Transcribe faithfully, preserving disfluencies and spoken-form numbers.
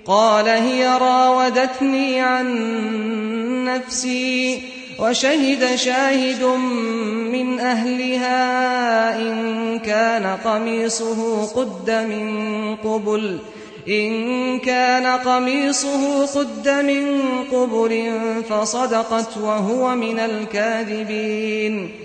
قال هي راودتني عن نفسي وشهد شاهد من أهلها إن كان قميصه قد من قبل إن كان قميصه قد من قبل فصدقت وهو من الكاذبين